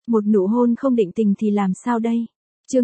Một nụ hôn không định tình thì làm sao đây? Chương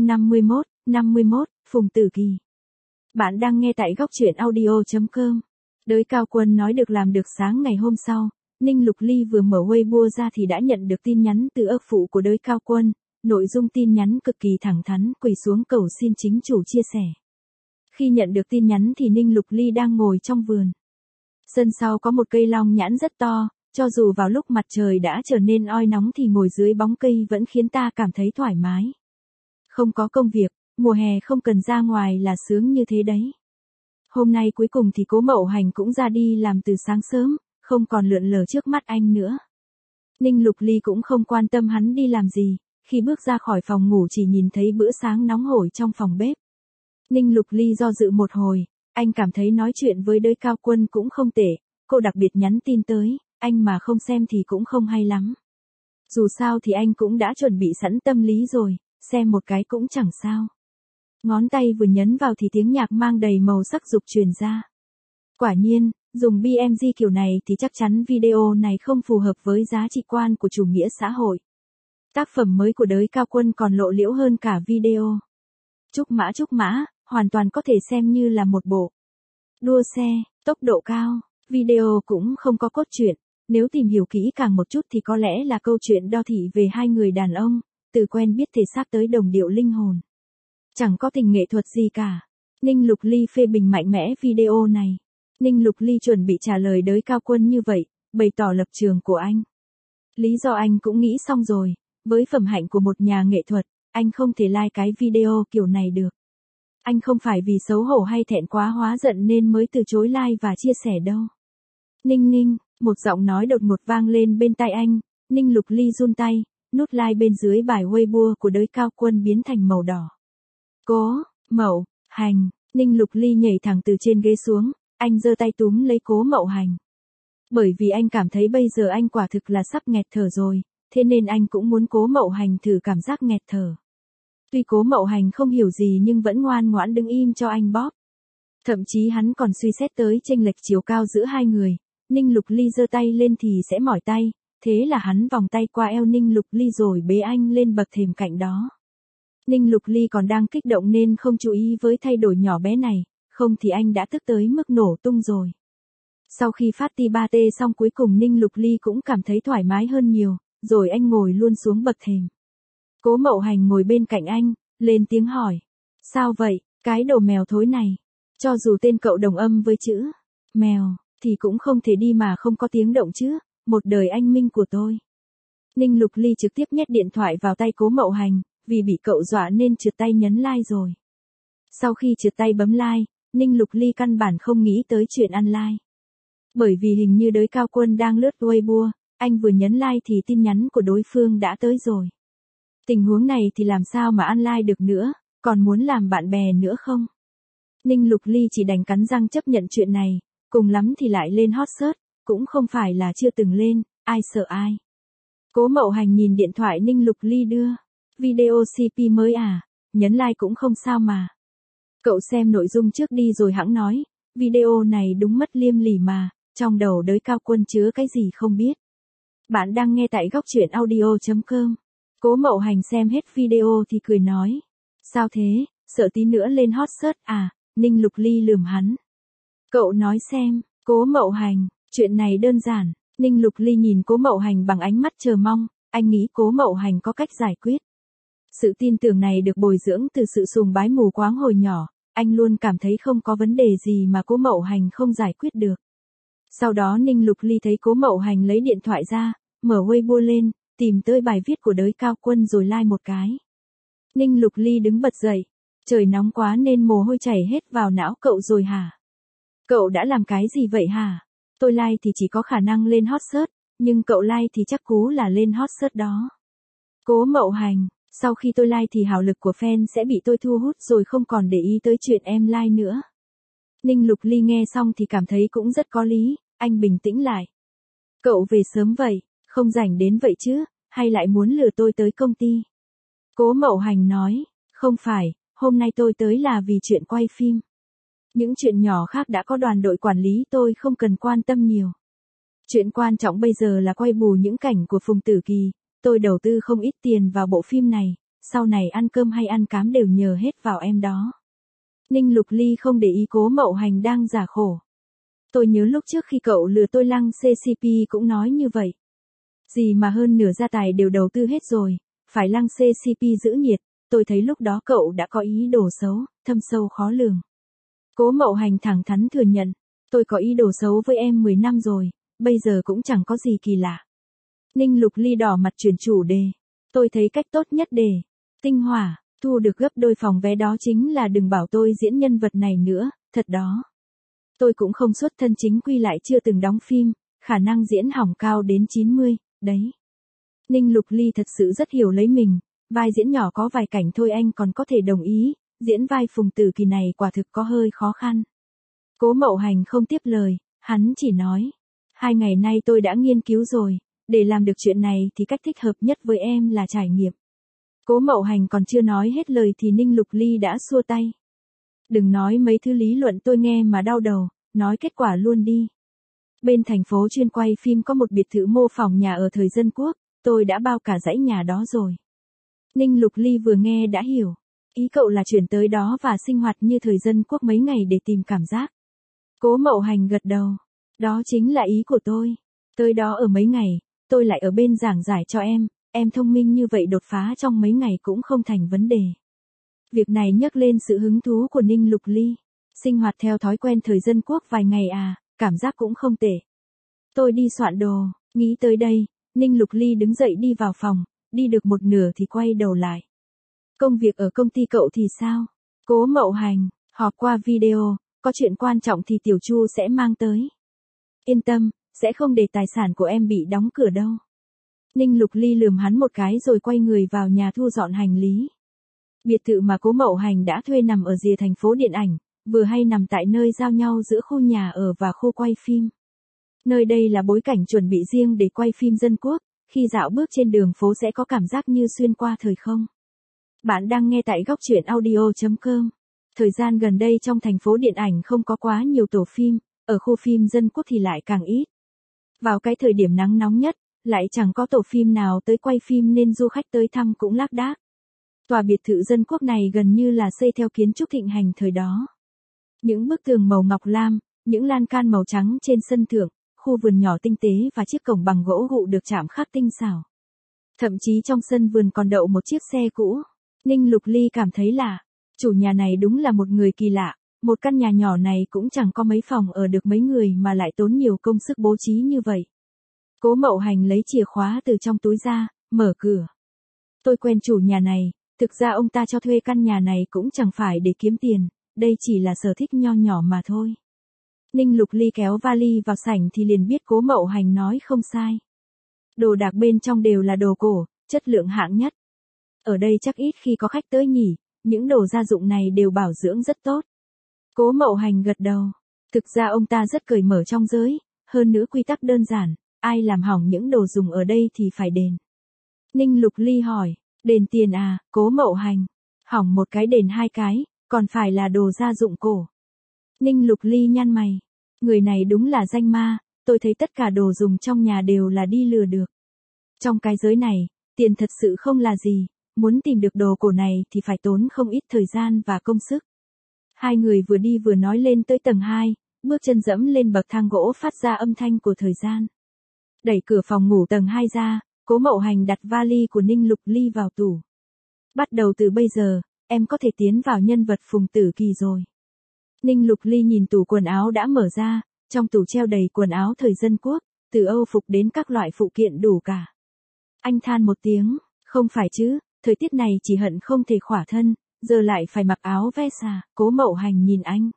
51, Phùng Tử Kỳ. Bạn đang nghe tại góc truyện audio.com. Đới Cao Quân nói được làm được. Sáng ngày hôm sau, Ninh Lục Ly vừa mở Weibo ra thì đã nhận được tin nhắn từ ức phụ của Đới Cao Quân. Nội dung tin nhắn cực kỳ thẳng thắn, quỳ xuống cầu xin chính chủ chia sẻ. Khi nhận được tin nhắn thì Ninh Lục Ly đang ngồi trong vườn. Sân sau có một cây long nhãn rất to, cho dù vào lúc mặt trời đã trở nên oi nóng thì ngồi dưới bóng cây vẫn khiến ta cảm thấy thoải mái. Không có công việc, mùa hè không cần ra ngoài là sướng như thế đấy. Hôm nay cuối cùng thì Cố Mậu Hành cũng ra đi làm từ sáng sớm, không còn lượn lờ trước mắt anh nữa. Ninh Lục Ly cũng không quan tâm hắn đi làm gì, khi bước ra khỏi phòng ngủ chỉ nhìn thấy bữa sáng nóng hổi trong phòng bếp. Ninh Lục Ly do dự một hồi, anh cảm thấy nói chuyện với Đới Cao Quân cũng không tệ, cô đặc biệt nhắn tin tới, anh mà không xem thì cũng không hay lắm. Dù sao thì anh cũng đã chuẩn bị sẵn tâm lý rồi, xem một cái cũng chẳng sao. Ngón tay vừa nhấn vào thì tiếng nhạc mang đầy màu sắc dục truyền ra. Quả nhiên, dùng BMG kiểu này thì chắc chắn video này không phù hợp với giá trị quan của chủ nghĩa xã hội. Tác phẩm mới của Đới Cao Quân còn lộ liễu hơn cả video. Trúc mã, hoàn toàn có thể xem như là một bộ đua xe, tốc độ cao. Video cũng không có cốt truyện, nếu tìm hiểu kỹ càng một chút thì có lẽ là câu chuyện đo thị về hai người đàn ông, từ quen biết thể xác tới đồng điệu linh hồn. Chẳng có tình nghệ thuật gì cả. Ninh Lục Ly phê bình mạnh mẽ video này. Ninh Lục Ly chuẩn bị trả lời Đới Cao Quân như vậy, bày tỏ lập trường của anh. Lý do anh cũng nghĩ xong rồi, với phẩm hạnh của một nhà nghệ thuật, anh không thể like cái video kiểu này được. Anh không phải vì xấu hổ hay thẹn quá hóa giận nên mới từ chối like và chia sẻ đâu. Ninh, một giọng nói đột ngột vang lên bên tai anh. Ninh Lục Ly run tay, nút like bên dưới bài Weibo của Đới Cao Quân biến thành màu đỏ. Cố Mậu Hành. Ninh Lục Ly nhảy thẳng từ trên ghế xuống, anh giơ tay túm lấy Cố Mậu Hành. Bởi vì anh cảm thấy bây giờ anh quả thực là sắp nghẹt thở rồi, thế nên anh cũng muốn Cố Mậu Hành thử cảm giác nghẹt thở. Tuy Cố Mậu Hành không hiểu gì nhưng vẫn ngoan ngoãn đứng im cho anh bóp. Thậm chí hắn còn suy xét tới chênh lệch chiều cao giữa hai người. Ninh Lục Ly giơ tay lên thì sẽ mỏi tay, thế là hắn vòng tay qua eo Ninh Lục Ly rồi bế anh lên bậc thềm cạnh đó. Ninh Lục Ly còn đang kích động nên không chú ý với thay đổi nhỏ bé này, không thì anh đã tức tới mức nổ tung rồi. Sau khi phát ti ba tê xong cuối cùng Ninh Lục Ly cũng cảm thấy thoải mái hơn nhiều, rồi anh ngồi luôn xuống bậc thềm. Cố Mậu Hành ngồi bên cạnh anh, lên tiếng hỏi. Sao vậy, cái đồ mèo thối này? Cho dù tên cậu đồng âm với chữ mèo, thì cũng không thể đi mà không có tiếng động chứ, một đời anh minh của tôi. Ninh Lục Ly trực tiếp nhét điện thoại vào tay Cố Mậu Hành, vì bị cậu dọa nên trượt tay nhấn like rồi. Sau khi trượt tay bấm like, Ninh Lục Ly căn bản không nghĩ tới chuyện ăn like. Bởi vì hình như Đới Cao Quân đang lướt Weibo, anh vừa nhấn like thì tin nhắn của đối phương đã tới rồi. Tình huống này thì làm sao mà ăn like được nữa, còn muốn làm bạn bè nữa không? Ninh Lục Ly chỉ đành cắn răng chấp nhận chuyện này, cùng lắm thì lại lên hot search, cũng không phải là chưa từng lên, ai sợ ai. Cố Mậu Hành nhìn điện thoại Ninh Lục Ly đưa. Video CP mới à, nhấn like cũng không sao mà. Cậu xem nội dung trước đi rồi hẵng nói, video này đúng mất liêm lỉ mà, trong đầu Đới Cao Quân chứa cái gì không biết. Bạn đang nghe tại góc truyện audio.com. Cố Mậu Hành xem hết video thì cười nói. Sao thế, sợ tí nữa lên hot search à? Ninh Lục Ly lườm hắn. Cậu nói xem, Cố Mậu Hành, chuyện này đơn giản. Ninh Lục Ly nhìn Cố Mậu Hành bằng ánh mắt chờ mong, anh nghĩ Cố Mậu Hành có cách giải quyết. Sự tin tưởng này được bồi dưỡng từ sự sùng bái mù quáng hồi nhỏ, anh luôn cảm thấy không có vấn đề gì mà Cố Mậu Hành không giải quyết được. Sau đó Ninh Lục Ly thấy Cố Mậu Hành lấy điện thoại ra, mở Weibo lên, tìm tới bài viết của Đới Cao Quân rồi like một cái. Ninh Lục Ly đứng bật dậy, trời nóng quá nên mồ hôi chảy hết vào não cậu rồi hả? Cậu đã làm cái gì vậy hả? Tôi like thì chỉ có khả năng lên hot search, nhưng cậu like thì chắc cú là lên hot search đó. Cố Mậu Hành, sau khi tôi like thì hào lực của fan sẽ bị tôi thu hút rồi không còn để ý tới chuyện em like nữa. Ninh Lục Ly nghe xong thì cảm thấy cũng rất có lý, anh bình tĩnh lại. Cậu về sớm vậy, không rảnh đến vậy chứ, hay lại muốn lừa tôi tới công ty? Cố Mậu Hành nói, không phải, hôm nay tôi tới là vì chuyện quay phim. Những chuyện nhỏ khác đã có đoàn đội quản lý tôi không cần quan tâm nhiều. Chuyện quan trọng bây giờ là quay bù những cảnh của Phùng Tử Kỳ, Tôi đầu tư không ít tiền vào bộ phim này, sau này ăn cơm hay ăn cám đều nhờ hết vào em đó. Ninh Lục Ly không để ý Cố Mậu Hành đang giả khổ. Tôi nhớ lúc trước khi cậu lừa tôi Lăng CCP cũng nói như vậy. Gì mà hơn nửa gia tài đều đầu tư hết rồi, phải Lăng CCP giữ nhiệt, tôi thấy lúc đó cậu đã có ý đồ xấu, thâm sâu khó lường. Cố Mậu Hành thẳng thắn thừa nhận, tôi có ý đồ xấu với em 10 năm rồi, bây giờ cũng chẳng có gì kỳ lạ. Ninh Lục Ly đỏ mặt chuyển chủ đề. Tôi thấy cách tốt nhất để tinh hỏa, thu được gấp đôi phòng vé đó chính là đừng bảo tôi diễn nhân vật này nữa, thật đó. Tôi cũng không xuất thân chính quy lại chưa từng đóng phim, khả năng diễn hỏng cao đến 90, đấy. Ninh Lục Ly thật sự rất hiểu lấy mình, vai diễn nhỏ có vài cảnh thôi anh còn có thể đồng ý, diễn vai Phùng Tử Kỳ này quả thực có hơi khó khăn. Cố Mậu Hành không tiếp lời, hắn chỉ nói, 2 ngày nay tôi đã nghiên cứu rồi, để làm được chuyện này thì cách thích hợp nhất với em là trải nghiệm. Cố Mậu Hành còn chưa nói hết lời thì Ninh Lục Ly đã xua tay. Đừng nói mấy thứ lý luận tôi nghe mà đau đầu, nói kết quả luôn đi. Bên thành phố chuyên quay phim có một biệt thự mô phỏng nhà ở thời dân quốc, tôi đã bao cả dãy nhà đó rồi. Ninh Lục Ly vừa nghe đã hiểu, ý cậu là chuyển tới đó và sinh hoạt như thời dân quốc mấy ngày để tìm cảm giác. Cố Mậu Hành gật đầu, đó chính là ý của tôi. Tới đó ở mấy ngày, tôi lại ở bên giảng giải cho em thông minh như vậy đột phá trong mấy ngày cũng không thành vấn đề. Việc này nhắc lên sự hứng thú của Ninh Lục Ly. Sinh hoạt theo thói quen thời dân quốc vài ngày à, cảm giác cũng không tệ. Tôi đi soạn đồ, nghĩ tới đây, Ninh Lục Ly đứng dậy đi vào phòng, đi được một nửa thì quay đầu lại. Công việc ở công ty cậu thì sao? Cố Mậu Hành, họp qua video, có chuyện quan trọng thì Tiểu Chu sẽ mang tới. Yên tâm, sẽ không để tài sản của em bị đóng cửa đâu. Ninh Lục Ly lườm hắn một cái rồi quay người vào nhà thu dọn hành lý. Biệt thự mà Cố Mậu Hành đã thuê nằm ở rìa thành phố điện ảnh, vừa hay nằm tại nơi giao nhau giữa khu nhà ở và khu quay phim. Nơi đây là bối cảnh chuẩn bị riêng để quay phim dân quốc, khi dạo bước trên đường phố sẽ có cảm giác như xuyên qua thời không. Bạn đang nghe tại góc truyện audio.com. Thời gian gần đây trong thành phố điện ảnh không có quá nhiều tổ phim, ở khu phim dân quốc thì lại càng ít. Vào cái thời điểm nắng nóng nhất, lại chẳng có tổ phim nào tới quay phim nên du khách tới thăm cũng lác đác. Tòa biệt thự dân quốc này gần như là xây theo kiến trúc thịnh hành thời đó. Những bức tường màu ngọc lam, những lan can màu trắng trên sân thượng, khu vườn nhỏ tinh tế và chiếc cổng bằng gỗ gụ được chạm khắc tinh xảo. Thậm chí trong sân vườn còn đậu một chiếc xe cũ. Ninh Lục Ly cảm thấy lạ. Chủ nhà này đúng là một người kỳ lạ. Một căn nhà nhỏ này cũng chẳng có mấy phòng ở được mấy người mà lại tốn nhiều công sức bố trí như vậy. Cố Mậu Hành lấy chìa khóa từ trong túi ra, mở cửa. Tôi quen chủ nhà này, thực ra ông ta cho thuê căn nhà này cũng chẳng phải để kiếm tiền, đây chỉ là sở thích nho nhỏ mà thôi. Ninh Lục Ly kéo vali vào sảnh thì liền biết Cố Mậu Hành nói không sai. Đồ đạc bên trong đều là đồ cổ, chất lượng hạng nhất. Ở đây chắc ít khi có khách tới nhỉ, những đồ gia dụng này đều bảo dưỡng rất tốt. Cố Mậu Hành gật đầu. Thực ra ông ta rất cởi mở trong giới, hơn nữa quy tắc đơn giản, ai làm hỏng những đồ dùng ở đây thì phải đền. Ninh Lục Ly hỏi, đền tiền à? Cố Mậu Hành, hỏng một cái đền 2 cái, còn phải là đồ gia dụng cổ. Ninh Lục Ly nhăn mày, người này đúng là danh ma, tôi thấy tất cả đồ dùng trong nhà đều là đi lừa được. Trong cái giới này, tiền thật sự không là gì, muốn tìm được đồ cổ này thì phải tốn không ít thời gian và công sức. Hai người vừa đi vừa nói lên tới tầng 2, bước chân dẫm lên bậc thang gỗ phát ra âm thanh của thời gian. Đẩy cửa phòng ngủ tầng 2 ra, Cố Mậu Hành đặt vali của Ninh Lục Ly vào tủ. Bắt đầu từ bây giờ, em có thể tiến vào nhân vật Phùng Tử Kỳ rồi. Ninh Lục Ly nhìn tủ quần áo đã mở ra, trong tủ treo đầy quần áo thời dân quốc, từ Âu phục đến các loại phụ kiện đủ cả. Anh than một tiếng, không phải chứ, thời tiết này chỉ hận không thể khỏa thân, giờ lại phải mặc áo vest à? Cố Mậu Hành nhìn anh.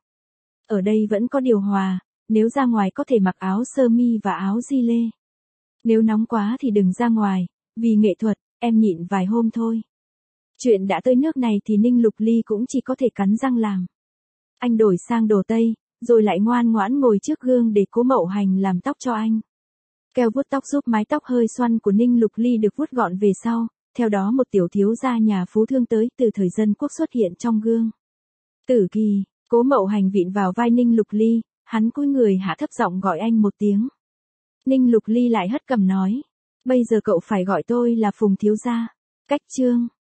Ở đây vẫn có điều hòa, nếu ra ngoài có thể mặc áo sơ mi và áo gi lê. Nếu nóng quá thì đừng ra ngoài, vì nghệ thuật, em nhịn vài hôm thôi. Chuyện đã tới nước này thì Ninh Lục Ly cũng chỉ có thể cắn răng làm. Anh đổi sang đồ Tây, rồi lại ngoan ngoãn ngồi trước gương để Cố Mậu Hành làm tóc cho anh. Keo vuốt tóc giúp mái tóc hơi xoăn của Ninh Lục Ly được vuốt gọn về sau, theo đó một tiểu thiếu gia nhà phú thương tới từ thời dân quốc xuất hiện trong gương. Tử Kỳ, Cố Mậu Hành vịn vào vai Ninh Lục Ly, hắn cúi người hạ thấp giọng gọi anh một tiếng. Ninh Lục Ly lại hất cằm nói, Bây giờ cậu phải gọi tôi là Phùng thiếu gia. Cách chương